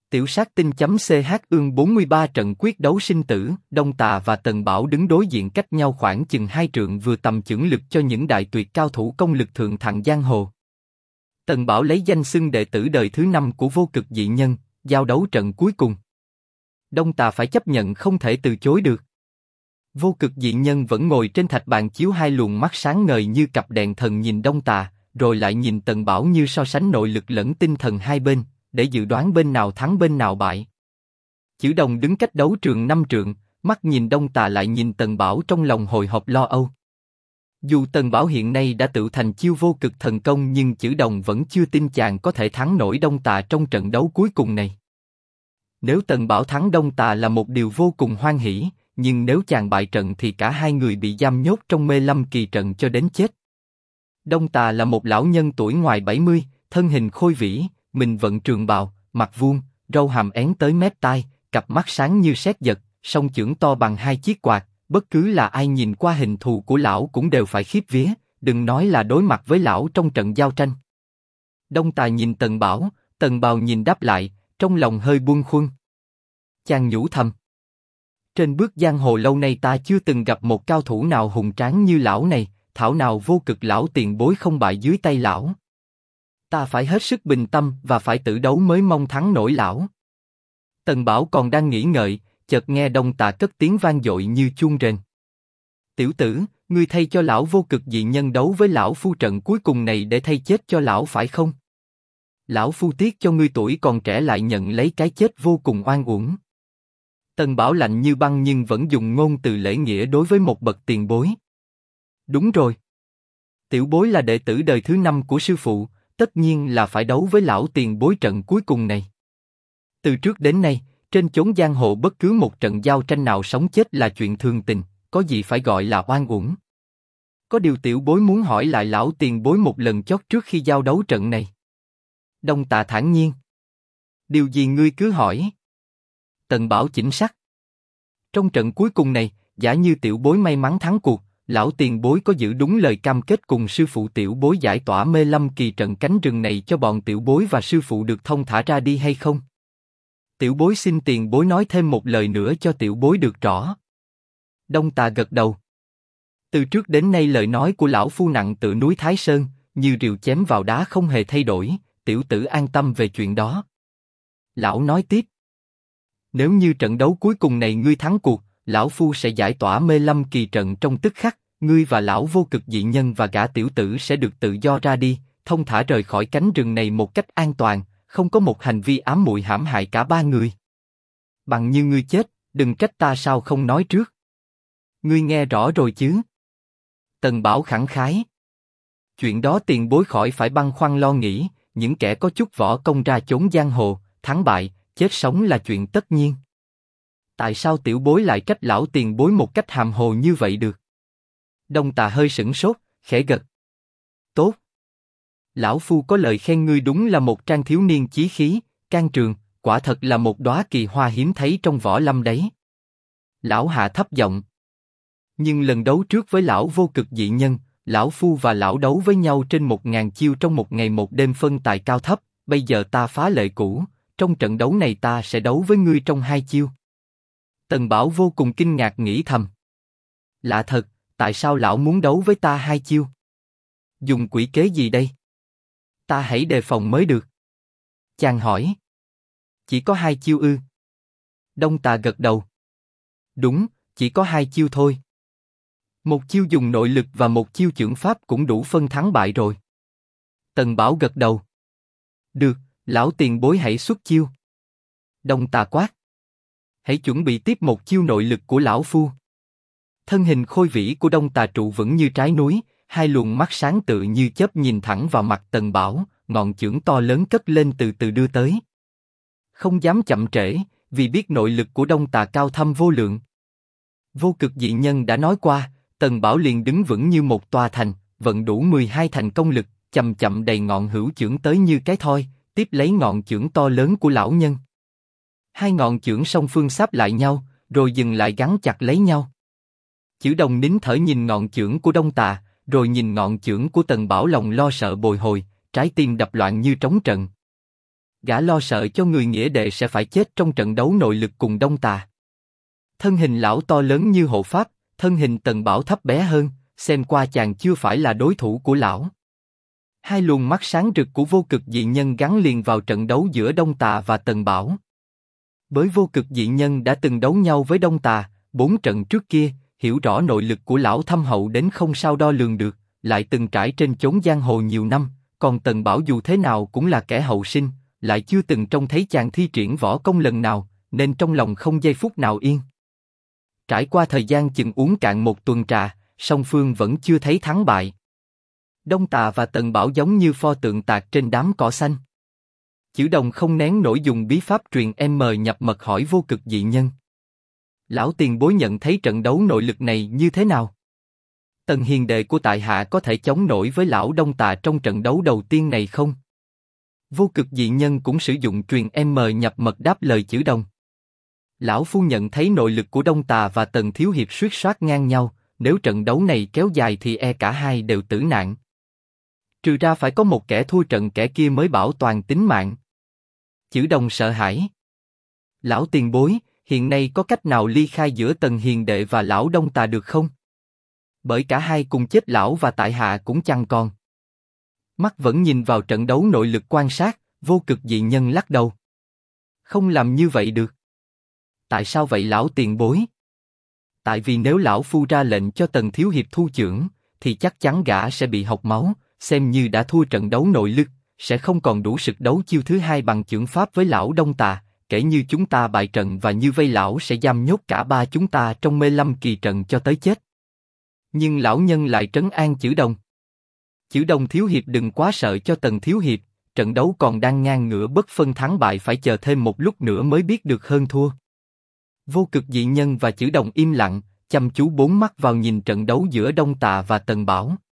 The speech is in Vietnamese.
Tiểu sát tinh.ch ương 43 trận quyết đấu sinh tử, Đông Tà và Tần Bảo đứng đối diện cách nhau khoảng chừng 2 trượng vừa tầm chưởng lực cho những đại tuyệt cao thủ công lực thượng thặng giang hồ. Tần Bảo lấy danh xưng đệ tử đời thứ 5 của vô cực dị nhân, giao đấu trận cuối cùng. Đông Tà phải chấp nhận không thể từ chối được. Vô cực dị nhân vẫn ngồi trên thạch bàn chiếu hai luồng mắt sáng ngời như cặp đèn thần nhìn Đông Tà, rồi lại nhìn Tần Bảo như so sánh nội lực lẫn tinh thần hai bên, để dự đoán bên nào thắng bên nào bại. Chữ Đồng đứng cách đấu trường 5 trượng, mắt nhìn Đông Tà lại nhìn Tần Bảo trong lòng hồi hộp lo âu. Dù Tần Bảo hiện nay đã tự thành chiêu vô cực thần công nhưng Chữ Đồng vẫn chưa tin chàng có thể thắng nổi Đông Tà trong trận đấu cuối cùng này. Nếu Tần Bảo thắng Đông Tà là một điều vô cùng hoan hỉ, nhưng nếu chàng bại trận thì cả hai người bị giam nhốt trong mê lâm kỳ trận cho đến chết. Đông Tà là một lão nhân tuổi ngoài 70, thân hình khôi vĩ, mình vận trường bào, mặt vuông, râu hàm én tới mép tai, cặp mắt sáng như sét giật, song chưởng to bằng 2 chiếc quạt, bất cứ là ai nhìn qua hình thù của lão cũng đều phải khiếp vía, đừng nói là đối mặt với lão trong trận giao tranh. Đông Tà nhìn Tần Bảo, Tần Bào nhìn đáp lại, trong lòng hơi buông khuâng. Chàng nhủ thầm. Trên bước giang hồ lâu nay ta chưa từng gặp một cao thủ nào hùng tráng như lão này, thảo nào vô cực lão tiền bối không bại dưới tay lão. Ta phải hết sức bình tâm và phải tự đấu mới mong thắng nổi lão. Tần Bảo còn đang nghĩ ngợi, chợt nghe Đông Tà cất tiếng vang dội như chuông rền. Tiểu tử, ngươi thay cho lão vô cực dị nhân đấu với lão phu trận cuối cùng này để thay chết cho lão phải không? Lão phu tiếc cho ngươi tuổi còn trẻ lại nhận lấy cái chết vô cùng oan uổng. Tần Bảo lạnh như băng nhưng vẫn dùng ngôn từ lễ nghĩa đối với một bậc tiền bối. Đúng rồi. Tiểu bối là đệ tử đời thứ 5 của sư phụ, tất nhiên là phải đấu với lão tiền bối trận cuối cùng này. Từ trước đến nay, trên chốn giang hồ bất cứ một trận giao tranh nào sống chết là chuyện thường tình, có gì phải gọi là oan uổng. Có điều tiểu bối muốn hỏi lại lão tiền bối một lần chót trước khi giao đấu trận này. Đông Tà thản nhiên. Điều gì ngươi cứ hỏi. Tần Bảo chỉnh sắc. Trong trận cuối cùng này, giả như tiểu bối may mắn thắng cuộc, lão tiền bối có giữ đúng lời cam kết cùng sư phụ tiểu bối giải tỏa mê lâm kỳ trận cánh rừng này cho bọn tiểu bối và sư phụ được thông thả ra đi hay không? Tiểu bối xin tiền bối nói thêm một lời nữa cho tiểu bối được rõ. Đông Tà gật đầu. Từ trước đến nay lời nói của lão phu nặng tựa núi Thái Sơn, như rìu chém vào đá không hề thay đổi, tiểu tử an tâm về chuyện đó. Lão nói tiếp. Nếu như trận đấu cuối cùng này ngươi thắng cuộc, lão phu sẽ giải tỏa mê lâm kỳ trận trong tức khắc, ngươi và lão vô cực dị nhân và gã tiểu tử sẽ được tự do ra đi, thông thả rời khỏi cánh rừng này một cách an toàn, không có một hành vi ám muội hãm hại cả ba người. Bằng như ngươi chết, đừng trách ta sao không nói trước. Ngươi nghe rõ rồi chứ? Tần Bảo khẳng khái. Chuyện đó tiền bối khỏi phải băn khoăn lo nghĩ, những kẻ có chút võ công ra chốn giang hồ, thắng bại, chết sống là chuyện tất nhiên. Tại sao tiểu bối lại trách lão tiền bối một cách hàm hồ như vậy được? Đông Tà hơi sửng sốt, khẽ gật. Tốt. Lão phu có lời khen ngươi đúng là một trang thiếu niên chí khí, can trường, quả thật là một đóa kỳ hoa hiếm thấy trong võ lâm đấy. Lão hạ thấp giọng. Nhưng lần đấu trước với lão vô cực dị nhân, lão phu và lão đấu với nhau trên 1000 chiêu trong một ngày một đêm phân tài cao thấp, bây giờ ta phá lệ cũ, trong trận đấu này ta sẽ đấu với ngươi trong 2 chiêu. Tần Bảo vô cùng kinh ngạc nghĩ thầm. Lạ thật, tại sao lão muốn đấu với ta 2 chiêu? Dùng quỷ kế gì đây? Ta hãy đề phòng mới được. Chàng hỏi. Chỉ có 2 chiêu ư? Đông Tà gật đầu. Đúng, chỉ có 2 chiêu thôi. Một chiêu dùng nội lực và một chiêu chưởng pháp cũng đủ phân thắng bại rồi. Tần Bảo gật đầu. Được, lão tiền bối hãy xuất chiêu. Đông Tà quát. Hãy chuẩn bị tiếp một chiêu nội lực của lão phu. Thân hình khôi vĩ của Đông Tà trụ vững như trái núi, hai luồng mắt sáng tự như chớp nhìn thẳng vào mặt Tần Bảo, ngọn chưởng to lớn cất lên từ từ đưa tới. Không dám chậm trễ, vì biết nội lực của Đông Tà cao thâm vô lượng. Vô cực dị nhân đã nói qua, Tần Bảo liền đứng vững như một tòa thành, vận đủ 12 thành công lực, chậm chậm đầy ngọn hữu chưởng tới như cái thoi, tiếp lấy ngọn chưởng to lớn của lão nhân. Hai ngọn chưởng song phương sáp lại nhau, rồi dừng lại gắn chặt lấy nhau. Chữ Đồng nín thở nhìn ngọn chưởng của Đông Tà, rồi nhìn ngọn chưởng của Tần Bảo lòng lo sợ bồi hồi, trái tim đập loạn như trống trận. Gã lo sợ cho người nghĩa đệ sẽ phải chết trong trận đấu nội lực cùng Đông Tà. Thân hình lão to lớn như hộ pháp, thân hình Tần Bảo thấp bé hơn, xem qua chàng chưa phải là đối thủ của lão. Hai luồng mắt sáng rực của vô cực dị nhân gắn liền vào trận đấu giữa Đông Tà và Tần Bảo. Bởi vô cực dị nhân đã từng đấu nhau với Đông Tà, 4 trận trước kia, hiểu rõ nội lực của lão thâm hậu đến không sao đo lường được, lại từng trải trên chốn giang hồ nhiều năm, còn Tần Bảo dù thế nào cũng là kẻ hậu sinh, lại chưa từng trông thấy chàng thi triển võ công lần nào, nên trong lòng không giây phút nào yên. Trải qua thời gian chừng uống cạn một tuần trà, song phương vẫn chưa thấy thắng bại. Đông Tà và Tần Bảo giống như pho tượng tạc trên đám cỏ xanh. Chữ Đồng không nén nổi dùng bí pháp truyền nhập mật hỏi vô cực dị nhân. Lão tiền bối nhận thấy trận đấu nội lực này như thế nào? Tần hiền đệ của tại hạ có thể chống nổi với lão Đông Tà trong trận đấu đầu tiên này không? Vô cực dị nhân cũng sử dụng truyền nhập mật đáp lời Chữ Đồng. Lão phu nhận thấy nội lực của Đông Tà và Tần thiếu hiệp suýt soát ngang nhau, nếu trận đấu này kéo dài thì cả hai đều tử nạn. Trừ ra phải có một kẻ thua trận kẻ kia mới bảo toàn tính mạng. Chữ Đồng sợ hãi. Lão tiền bối, hiện nay có cách nào ly khai giữa Tần hiền đệ và lão Đông Tà được không? Bởi cả hai cùng chết lão và tại hạ cũng chẳng còn. Mắt vẫn nhìn vào trận đấu nội lực quan sát, vô cực dị nhân lắc đầu. Không làm như vậy được. Tại sao vậy lão tiền bối? Tại vì nếu lão phu ra lệnh cho Tần thiếu hiệp thu chưởng, thì chắc chắn gã sẽ bị hộc máu, xem như đã thua trận đấu nội lực, sẽ không còn đủ sức đấu chiêu thứ hai bằng chưởng pháp với lão Đông Tà. Kể như chúng ta bại trận và như vây lão sẽ giam nhốt cả ba chúng ta trong mê lâm kỳ trận cho tới chết. Nhưng lão nhân lại trấn an Chữ Đồng. Chữ Đồng thiếu hiệp đừng quá sợ cho Tần thiếu hiệp, trận đấu còn đang ngang ngửa bất phân thắng bại, phải chờ thêm một lúc nữa mới biết được hơn thua. Vô cực dị nhân và Chữ Đồng im lặng, chăm chú bốn mắt vào nhìn trận đấu giữa Đông Tà và Tần Bảo.